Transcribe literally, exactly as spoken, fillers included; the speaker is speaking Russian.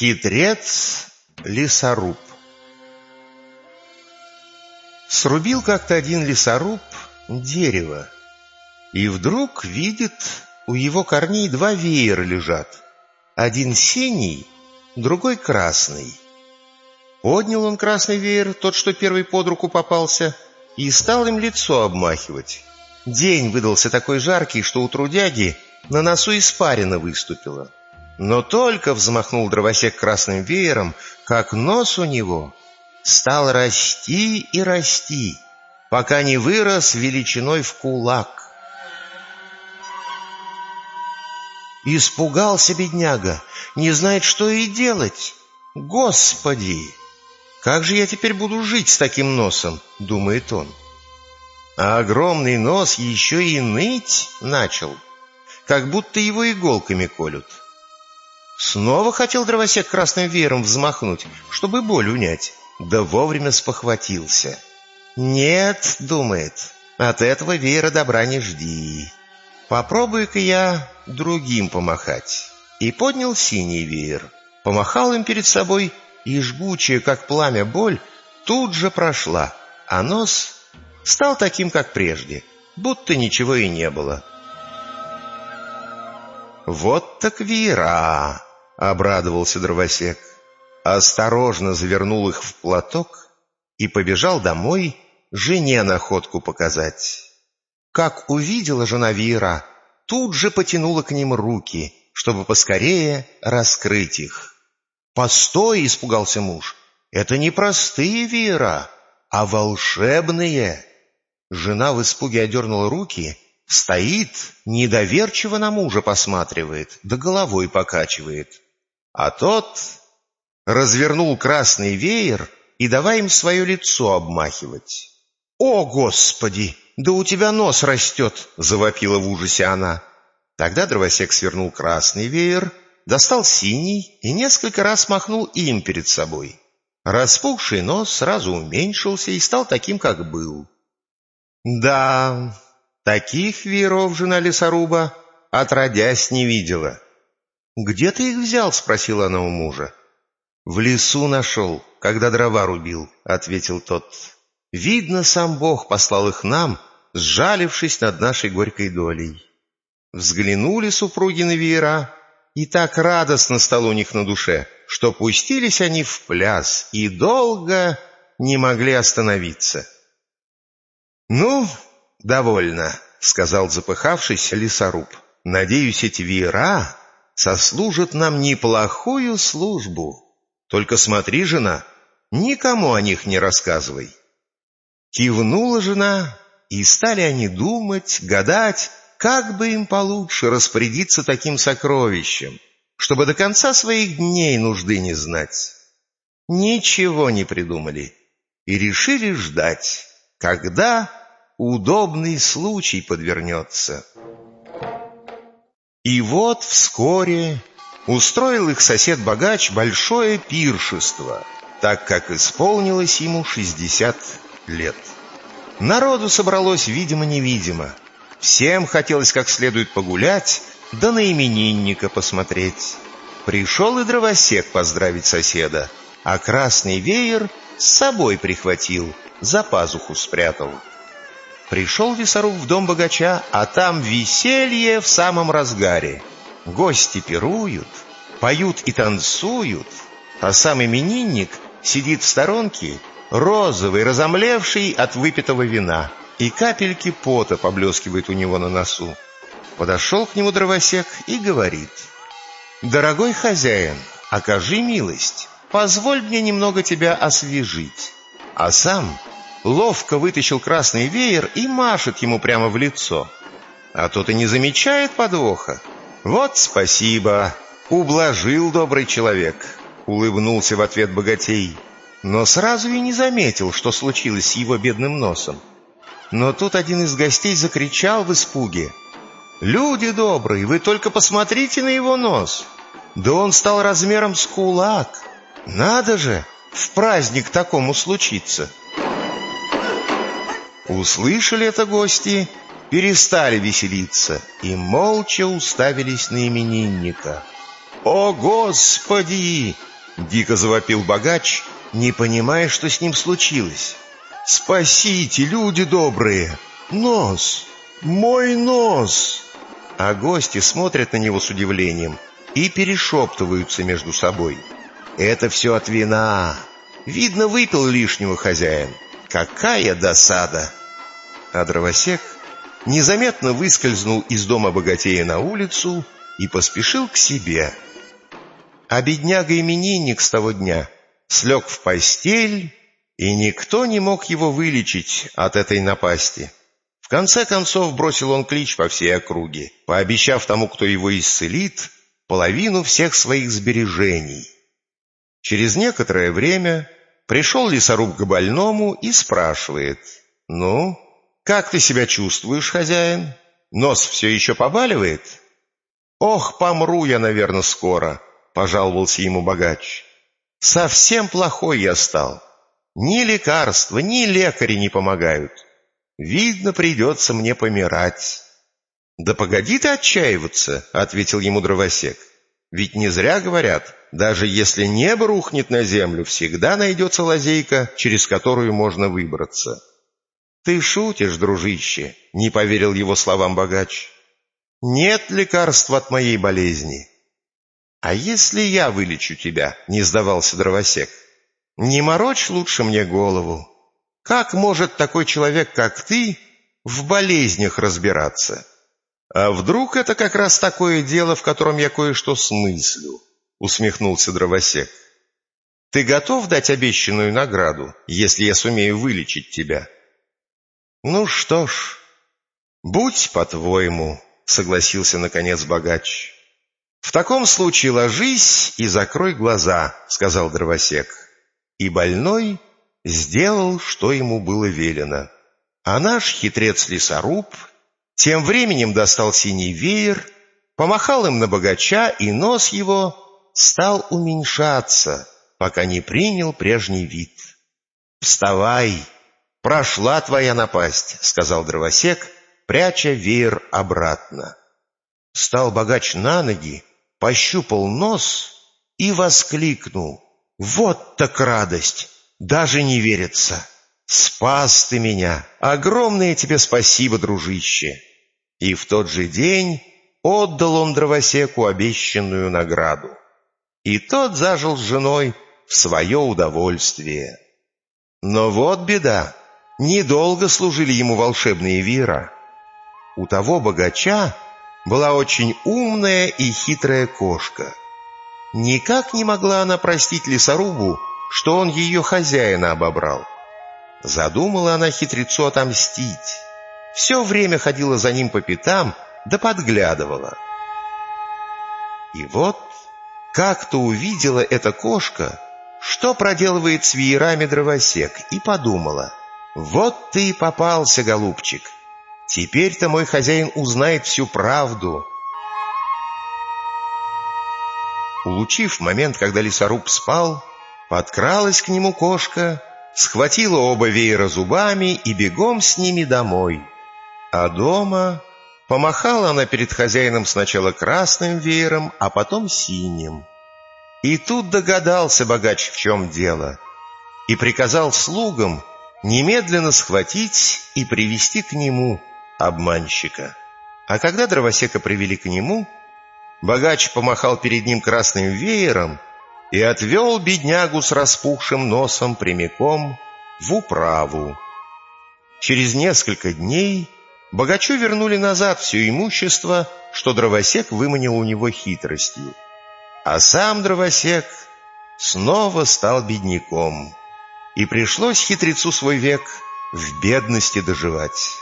Хитрец-лесоруб. Срубил как-то один лесоруб дерево, и вдруг видит, у его корней два веера лежат. Один синий, другой красный. Поднял он красный веер, тот, что первый под руку попался, и стал им лицо обмахивать. День выдался такой жаркий, что у трудяги на носу испарина выступила. Но только взмахнул дровосек красным веером, как нос у него стал расти и расти, пока не вырос величиной в кулак. Испугался бедняга, не знает, что и делать. «Господи, как же я теперь буду жить с таким носом?» — думает он. А огромный нос еще и ныть начал, как будто его иголками колют. Снова хотел дровосек красным веером взмахнуть, чтобы боль унять, да вовремя спохватился. «Нет, — думает, — от этого веера добра не жди. Попробую-ка я другим помахать». И поднял синий веер, помахал им перед собой, и жгучая, как пламя, боль тут же прошла, а нос стал таким, как прежде, будто ничего и не было. «Вот так веера!» — обрадовался дровосек. Осторожно завернул их в платок и побежал домой жене находку показать. Как увидела жена веера, тут же потянула к ним руки, чтобы поскорее раскрыть их. «Постой!» — испугался муж. «Это не простые веера, а волшебные!» Жена в испуге одернула руки, стоит, недоверчиво на мужа посматривает, да головой покачивает. А тот развернул красный веер и давай им свое лицо обмахивать. «О, Господи! Да у тебя нос растет!» — завопила в ужасе она. Тогда дровосек свернул красный веер, достал синий и несколько раз махнул им перед собой. Распухший нос сразу уменьшился и стал таким, как был. Да, таких вееров жена лесоруба отродясь не видела. «Где ты их взял?» — спросила она у мужа. «В лесу нашел, когда дрова рубил», — ответил тот. «Видно, сам Бог послал их нам, сжалившись над нашей горькой долей». Взглянули супруги на веера, и так радостно стало у них на душе, что пустились они в пляс и долго не могли остановиться. «Ну, довольно», — сказал запыхавшийся лесоруб. «Надеюсь, эти веера сослужат нам неплохую службу. Только смотри, жена, никому о них не рассказывай». Кивнула жена, и стали они думать, гадать, как бы им получше распорядиться таким сокровищем, чтобы до конца своих дней нужды не знать. Ничего не придумали и решили ждать, когда удобный случай подвернется. И вот вскоре устроил их сосед-богач большое пиршество, так как исполнилось ему шестьдесят лет. Народу собралось видимо-невидимо. Всем хотелось как следует погулять, да на именинника посмотреть. Пришел и дровосек поздравить соседа, а красный веер с собой прихватил, за пазуху спрятал. Пришел лесоруб в дом богача, а там веселье в самом разгаре. Гости пируют, поют и танцуют, а сам именинник сидит в сторонке, розовый, разомлевший от выпитого вина, и капельки пота поблескивают у него на носу. Подошел к нему дровосек и говорит: «Дорогой хозяин, окажи милость, позволь мне немного тебя освежить». А сам ловко вытащил красный веер и машет ему прямо в лицо. А тот и не замечает подвоха. «Вот спасибо, ублажил добрый человек», — улыбнулся в ответ богатей, но сразу и не заметил, что случилось с его бедным носом. Но тут один из гостей закричал в испуге: «Люди добрые, вы только посмотрите на его нос! Да он стал размером с кулак! Надо же в праздник такому случиться!» Услышали это гости, перестали веселиться и молча уставились на именинника. «О, Господи! Дико завопил богач, не понимая, что с ним случилось. «Спасите, люди добрые! Нос! Мой нос!» А гости смотрят на него с удивлением и перешептываются между собой. «Это все от вина! Видно, выпил лишнего хозяин! Какая досада!» А дровосек незаметно выскользнул из дома богатея на улицу и поспешил к себе. А бедняга-именинник с того дня слег в постель, и никто не мог его вылечить от этой напасти. В конце концов бросил он клич по всей округе, пообещав тому, кто его исцелит, половину всех своих сбережений. Через некоторое время пришел лесоруб к больному и спрашивает: «Ну, как ты себя чувствуешь, хозяин? Нос все еще побаливает?» «Ох, помру я, наверное, скоро», — пожаловался ему богач. «Совсем плохой я стал. Ни лекарства, ни лекари не помогают. Видно, придется мне помирать». «Да погоди ты отчаиваться», — ответил ему дровосек. «Ведь не зря говорят, даже если небо рухнет на землю, всегда найдется лазейка, через которую можно выбраться». «Ты шутишь, дружище», — не поверил его словам богач. «Нет лекарства от моей болезни». «А если я вылечу тебя?» — не сдавался дровосек. «Не морочь лучше мне голову. Как может такой человек, как ты, в болезнях разбираться? А вдруг это как раз такое дело, в котором я кое-что смыслю?» — усмехнулся дровосек. «Ты готов дать обещанную награду, если я сумею вылечить тебя?» «Ну что ж, будь по-твоему», — согласился наконец богач. «В таком случае ложись и закрой глаза», — сказал дровосек. И больной сделал, что ему было велено. А наш хитрец-лесоруб тем временем достал синий веер, помахал им на богача, и нос его стал уменьшаться, пока не принял прежний вид. «Вставай! Прошла твоя напасть», — сказал дровосек, пряча веер обратно. Встал богач на ноги, пощупал нос и воскликнул: «Вот так радость! Даже не верится! Спас ты меня! Огромное тебе спасибо, дружище!» И в тот же день отдал он дровосеку обещанную награду. И тот зажил с женой в свое удовольствие. Но вот беда! Недолго служили ему волшебные веера. У того богача была очень умная и хитрая кошка. Никак не могла она простить лесорубу, что он ее хозяина обобрал. Задумала она хитрецу отомстить. Все время ходила за ним по пятам, да подглядывала. И вот как-то увидела эта кошка, что проделывает с веерами дровосек, и подумала: «Вот ты и попался, голубчик. Теперь-то мой хозяин узнает всю правду». Улучив момент, когда лесоруб спал, подкралась к нему кошка, схватила оба веера зубами и бегом с ними домой. А дома помахала она перед хозяином сначала красным веером, а потом синим. И тут догадался богач, в чем дело, и приказал слугам немедленно схватить и привести к нему обманщика. А когда дровосека привели к нему, богач помахал перед ним красным веером и отвел беднягу с распухшим носом прямиком в управу. Через несколько дней богачу вернули назад все имущество, что дровосек выманил у него хитростью. А сам дровосек снова стал бедняком, и пришлось хитрецу свой век в бедности доживать.